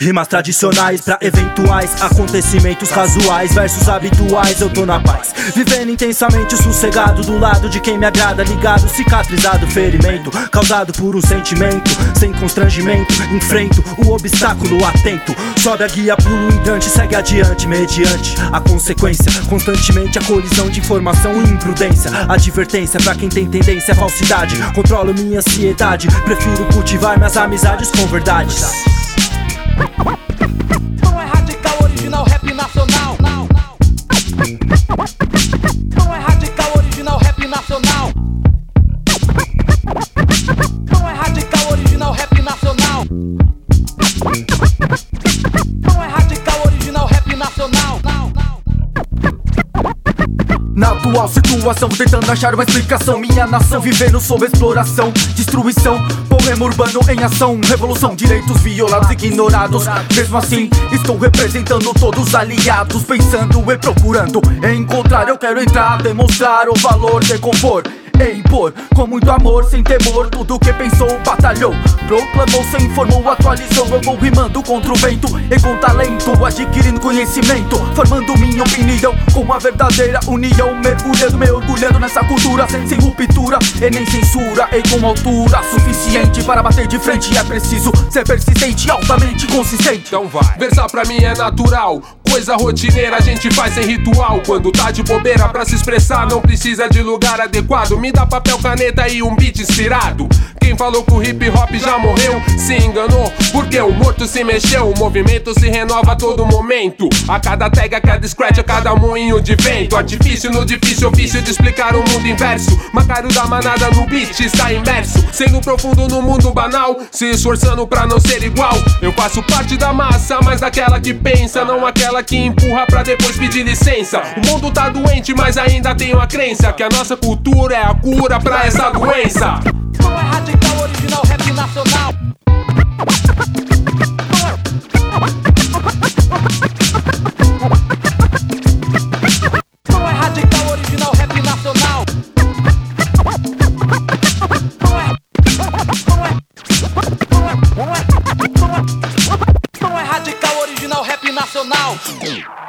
Rimas tradicionais pra eventuais acontecimentos casuais, versos habituais, eu tô na paz, vivendo intensamente sossegado, do lado de quem me agrada, ligado, cicatrizado, ferimento causado por um sentimento, sem constrangimento, enfrento o obstáculo atento, sobe a guia, pulo um hidrante, segue adiante, mediante a consequência, constantemente a colisão de informação e imprudência, advertência pra quem tem tendência à falsidade, controlo minha ansiedade, prefiro cultivar minhas amizades com verdades. Não é radical, original, rap nacional. Não é radical, original, rap nacional. Não é radical, original, rap nacional. Não é radical, original, rap nacional. Na atual situação, tentando achar uma explicação. Minha nação vivendo sob exploração, destruição, poema urbano em ação, revolução, direitos violados, ignorados. Mesmo assim, estou representando todos aliados, pensando e procurando encontrar. Eu quero entrar, demonstrar o valor de compor e impor, com muito amor, sem temor, tudo que pensou, batalhou, proclamou, se informou, atualizou. Eu vou rimando contra o vento e com talento, adquirindo conhecimento, formando minha opinião com a verdadeira união, mergulhando, me orgulhando nessa cultura, sem ruptura e nem censura, e com altura suficiente para bater de frente. É preciso ser persistente e altamente consistente. Então vai. Versar pra mim é natural, coisa rotineira a gente faz sem ritual. Quando tá de bobeira pra se expressar, não precisa de lugar adequado. Me dá papel, caneta e um beat inspirado. Quem falou que o hip hop já morreu se enganou, porque o morto se mexeu. O movimento se renova a todo momento, a cada tag, a cada scratch, a cada moinho de vento. Artifício no difícil ofício de explicar o mundo inverso. Macário da manada no beat está imerso, sendo profundo no mundo banal, se esforçando pra não ser igual. Eu faço parte da massa, mas daquela que pensa, não aquela que empurra pra depois pedir licença. O mundo tá doente, mas ainda tenho a crença que a nossa cultura é a cura pra essa doença. Não é radical, original, rap nacional. Não é radical, original, rap nacional. Não é radical, original, rap nacional.